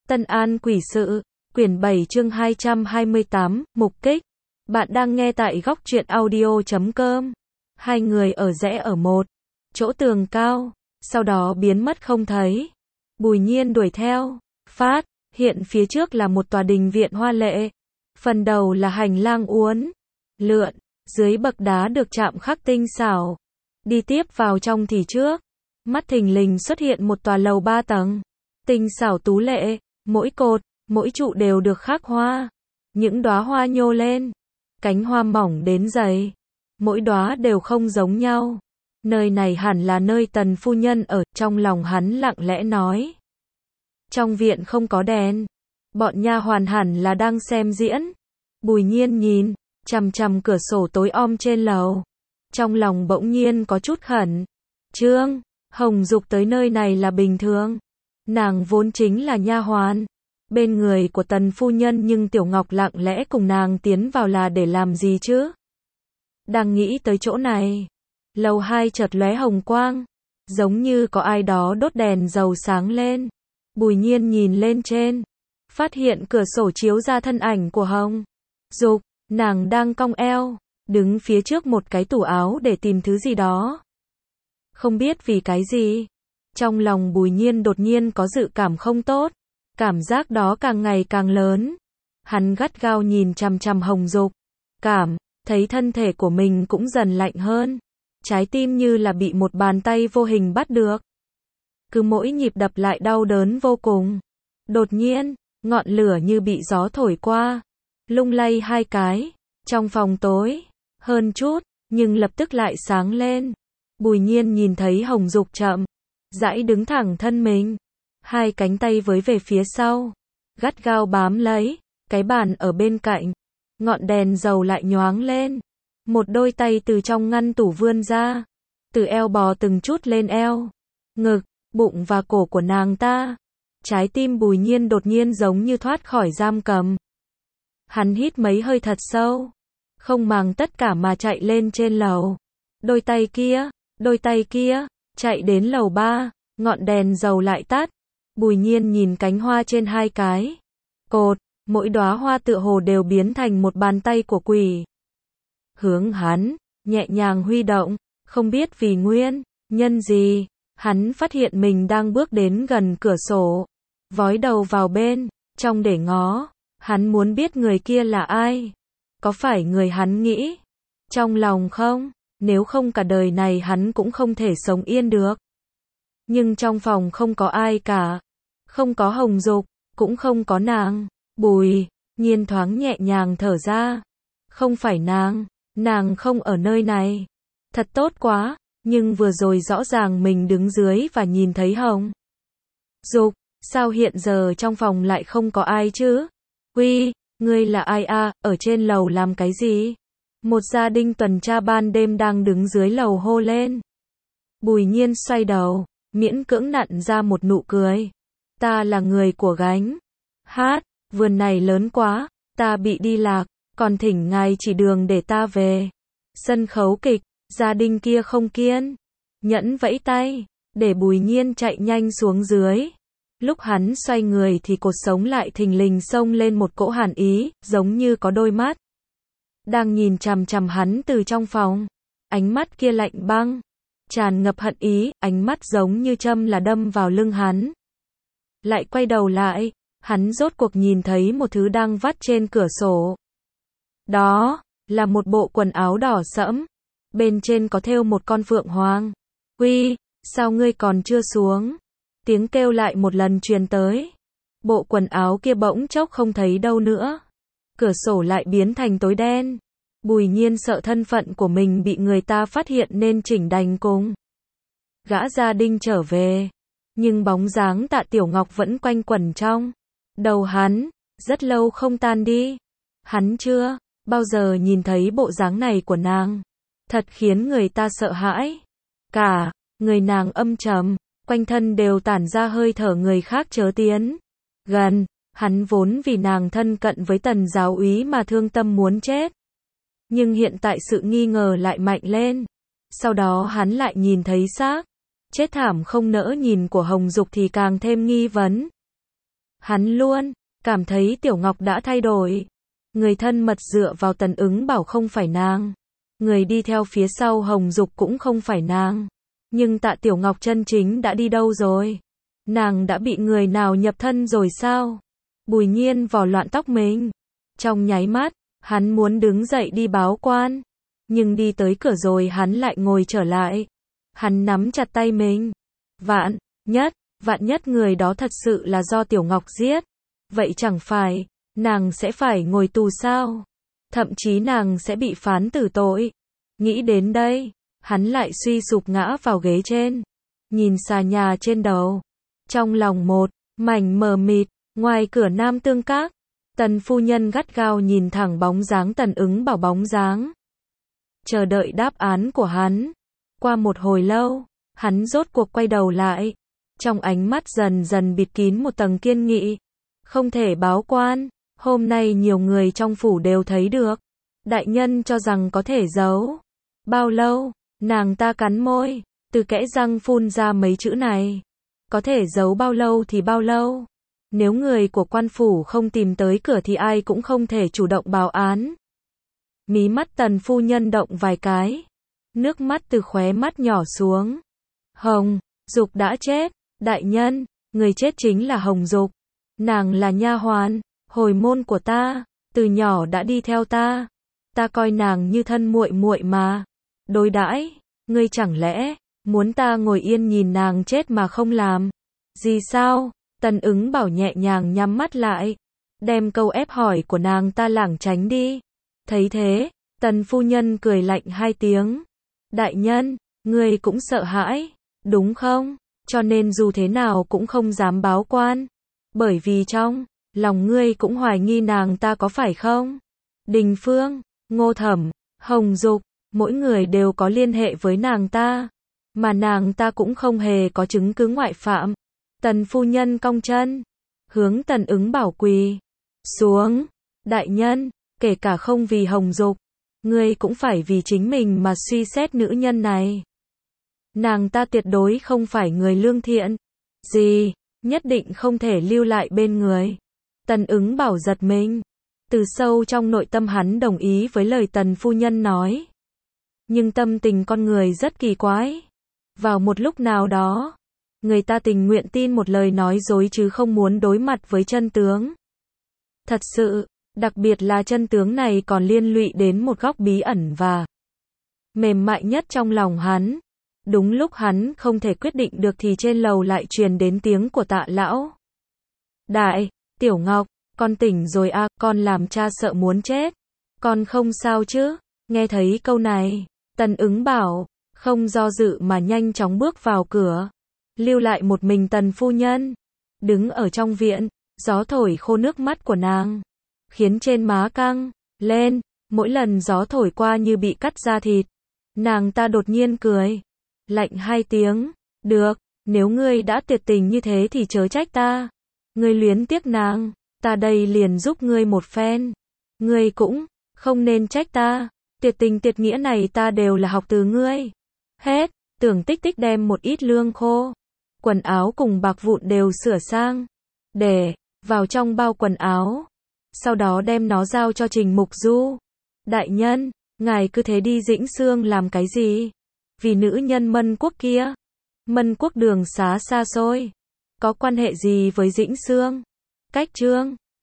Tân An Quỷ Sự, quyển 7 chương 228, mục kích. Bạn đang nghe tại góc truyện audio.com. Hai người ở rẽ ở một chỗ tường cao, sau đó biến mất không thấy. Bùi Nhiên đuổi theo, phát hiện phía trước là một tòa đình viện hoa lệ. Phần đầu là hành lang uốn lượn, dưới bậc đá được chạm khắc tinh xảo. Đi tiếp vào trong thì trước mắt thình lình xuất hiện một tòa lầu 3 tầng, tinh xảo tú lệ, mỗi cột, mỗi trụ đều được khắc hoa. Những đóa hoa nhô lên, cánh hoa mỏng đến dày, mỗi đóa đều không giống nhau. Nơi này hẳn là nơi Tần phu nhân ở, trong lòng hắn lặng lẽ nói. Trong viện không có đèn, bọn nha hoàn hẳn là đang xem diễn. Bùi Nhiên nhìn chằm chằm cửa sổ tối om trên lầu, trong lòng bỗng nhiên có chút khẩn trương. Hồng Dục tới nơi này là bình thường, nàng vốn chính là nha hoàn bên người của Tần phu nhân, nhưng Tiểu Ngọc lặng lẽ cùng nàng tiến vào là để làm gì chứ? Đang nghĩ tới chỗ này, lầu 2 chợt lóe hồng quang, giống như có ai đó đốt đèn dầu sáng lên. Bùi Nhiên nhìn lên trên, phát hiện cửa sổ chiếu ra thân ảnh của Hồng Dục, nàng đang cong eo, đứng phía trước một cái tủ áo để tìm thứ gì đó. Không biết vì cái gì, trong lòng Bùi Nhiên đột nhiên có dự cảm không tốt, cảm giác đó càng ngày càng lớn. Hắn gắt gao nhìn chằm chằm Hồng Dục, cảm thấy thân thể của mình cũng dần lạnh hơn, trái tim như là bị một bàn tay vô hình bắt được. Cứ mỗi nhịp đập lại đau đớn vô cùng. Đột nhiên, ngọn lửa như bị gió thổi qua, lung lay hai cái, trong phòng tối hơn chút, nhưng lập tức lại sáng lên. Bùi Nhiên nhìn thấy Hồng Dục chậm rãi đứng thẳng thân mình, hai cánh tay với về phía sau, gắt gao bám lấy cái bàn ở bên cạnh. Ngọn đèn dầu lại nhoáng lên, một đôi tay từ trong ngăn tủ vươn ra, từ eo bò từng chút lên eo, ngực, bụng và cổ của nàng ta. Trái tim Bùi Nhiên đột nhiên giống như thoát khỏi giam cầm. Hắn hít mấy hơi thật sâu, không màng tất cả mà chạy lên trên lầu. Đôi tay kia, chạy đến lầu 3, ngọn đèn dầu lại tắt. Bùi Nhiên nhìn cánh hoa trên hai cái cột, mỗi đóa hoa tựa hồ đều biến thành một bàn tay của quỷ. Hướng hắn nhẹ nhàng huy động, không biết vì nguyên nhân gì, hắn phát hiện mình đang bước đến gần cửa sổ, vói đầu vào bên trong để ngó. Hắn muốn biết người kia là ai, có phải người hắn nghĩ trong lòng không? Nếu không cả đời này hắn cũng không thể sống yên được. Nhưng trong phòng không có ai cả, không có Hồng Dục, cũng không có nàng. Bùi Nhiên thoáng nhẹ nhàng thở ra. Không phải nàng không ở nơi này. Thật tốt quá, nhưng vừa rồi rõ ràng mình đứng dưới và nhìn thấy Hồng Dục, sao hiện giờ trong phòng lại không có ai chứ? Uy, ngươi là ai à, ở trên lầu làm cái gì? Một gia đình tuần tra ban đêm đang đứng dưới lầu hô lên. Bùi Nhiên xoay đầu, miễn cưỡng nặn ra một nụ cười. Ta là người của gánh hát, vườn này lớn quá, ta bị đi lạc, còn thỉnh ngài chỉ đường để ta về. Sân khấu kịch, gia đình kia không kiên nhẫn vẫy tay, để Bùi Nhiên chạy nhanh xuống dưới. Lúc hắn xoay người thì cột sống lại thình lình xông lên một cỗ hàn ý, giống như có đôi mắt đang nhìn chằm chằm hắn từ trong phòng. Ánh mắt kia lạnh băng, tràn ngập hận ý, ánh mắt giống như châm là đâm vào lưng hắn. Lại quay đầu lại, hắn rốt cuộc nhìn thấy một thứ đang vắt trên cửa sổ. Đó là một bộ quần áo đỏ sẫm, bên trên có thêu một con phượng hoàng. Uy, sao ngươi còn chưa xuống? Tiếng kêu lại một lần truyền tới. Bộ quần áo kia bỗng chốc không thấy đâu nữa. Cửa sổ lại biến thành tối đen. Bùi Nhiên sợ thân phận của mình bị người ta phát hiện nên chỉnh đành cùng gã gia đình trở về. Nhưng bóng dáng Tạ Tiểu Ngọc vẫn quanh quẩn trong đầu hắn, rất lâu không tan đi. Hắn chưa bao giờ nhìn thấy bộ dáng này của nàng, thật khiến người ta sợ hãi. Cả người nàng âm trầm, quanh thân đều tản ra hơi thở người khác chớ tiến gần. Hắn vốn vì nàng thân cận với Tần giáo úy mà thương tâm muốn chết. Nhưng hiện tại sự nghi ngờ lại mạnh lên. Sau đó hắn lại nhìn thấy xác chết thảm không nỡ nhìn của Hồng Dục thì càng thêm nghi vấn. Hắn luôn cảm thấy Tiểu Ngọc đã thay đổi. Người thân mật dựa vào Tần Ứng Bảo không phải nàng. Người đi theo phía sau Hồng Dục cũng không phải nàng. Nhưng Tạ Tiểu Ngọc chân chính đã đi đâu rồi? Nàng đã bị người nào nhập thân rồi sao? Bùi Nhiên vò loạn tóc mình. Trong nháy mắt, hắn muốn đứng dậy đi báo quan. Nhưng đi tới cửa rồi hắn lại ngồi trở lại. Hắn nắm chặt tay mình. Vạn nhất người đó thật sự là do Tiểu Ngọc giết. Vậy chẳng phải, nàng sẽ phải ngồi tù sao? Thậm chí nàng sẽ bị phán tử tội. Nghĩ đến đây, hắn lại suy sụp ngã vào ghế trên. Nhìn xà nhà trên đầu. Trong lòng một mảnh mờ mịt, ngoài cửa Nam Tương Các. Tần phu nhân gắt gao nhìn thẳng bóng dáng Tần Ứng Bảo bóng dáng. Chờ đợi đáp án của hắn. Qua một hồi lâu, hắn rốt cuộc quay đầu lại. Trong ánh mắt dần dần bịt kín một tầng kiên nghị. Không thể báo quan, hôm nay nhiều người trong phủ đều thấy được. Đại nhân cho rằng có thể giấu. Bao lâu? Nàng ta cắn môi, từ kẽ răng phun ra mấy chữ này. Có thể giấu bao lâu thì bao lâu. Nếu người của quan phủ không tìm tới cửa thì ai cũng không thể chủ động báo án. Mí mắt Tần phu nhân động vài cái. Nước mắt từ khóe mắt nhỏ xuống. Hồng Dục đã chết. Đại nhân, người chết chính là Hồng Dục. Nàng là nha hoàn, hồi môn của ta, từ nhỏ đã đi theo ta. Ta coi nàng như thân muội muội mà. Đối đãi, ngươi chẳng lẽ muốn ta ngồi yên nhìn nàng chết mà không làm gì sao? Tần Ứng Bảo nhẹ nhàng nhắm mắt lại, đem câu ép hỏi của nàng ta lảng tránh đi. Thấy thế, Tần phu nhân cười lạnh hai tiếng. Đại nhân, ngươi cũng sợ hãi, đúng không? Cho nên dù thế nào cũng không dám báo quan. Bởi vì trong lòng ngươi cũng hoài nghi nàng ta có phải không? Đình Phương, Ngô Thẩm, Hồng Dục, mỗi người đều có liên hệ với nàng ta. Mà nàng ta cũng không hề có chứng cứ ngoại phạm. Tần phu nhân cong chân, hướng Tần Ứng Bảo quỳ xuống. Đại nhân, kể cả không vì Hồng Dục, ngươi cũng phải vì chính mình mà suy xét nữ nhân này. Nàng ta tuyệt đối không phải người lương thiện. Gì? Nhất định không thể lưu lại bên người. Tần Ứng Bảo giật mình. Từ sâu trong nội tâm hắn đồng ý với lời Tần phu nhân nói. Nhưng tâm tình con người rất kỳ quái. Vào một lúc nào đó, người ta tình nguyện tin một lời nói dối chứ không muốn đối mặt với chân tướng. Thật sự, đặc biệt là chân tướng này còn liên lụy đến một góc bí ẩn và mềm mại nhất trong lòng hắn. Đúng lúc hắn không thể quyết định được thì trên lầu lại truyền đến tiếng của Tạ lão. Đại, Tiểu Ngọc, con tỉnh rồi à, con làm cha sợ muốn chết. Con không sao chứ? Nghe thấy câu này, Tần Ứng Bảo không do dự mà nhanh chóng bước vào cửa. Lưu lại một mình Tần phu nhân. Đứng ở trong viện, gió thổi khô nước mắt của nàng. Khiến trên má căng lên, mỗi lần gió thổi qua như bị cắt da thịt. Nàng ta đột nhiên cười. Lạnh hai tiếng. Được, nếu ngươi đã tuyệt tình như thế thì chớ trách ta. Ngươi luyến tiếc nàng, ta đây liền giúp ngươi một phen. Ngươi cũng không nên trách ta. Tuyệt tình tuyệt nghĩa này ta đều là học từ ngươi. Hết, Tưởng Tích Tích đem một ít lương khô, quần áo cùng bạc vụn đều sửa sang, để vào trong bao quần áo. Sau đó đem nó giao cho Trình Mục Du. Đại nhân, ngài cứ thế đi Dĩnh Xương làm cái gì? Vì nữ nhân Mân Quốc kia. Mân Quốc đường xá xa xôi, có quan hệ gì với Dĩnh Xương? Cách Trương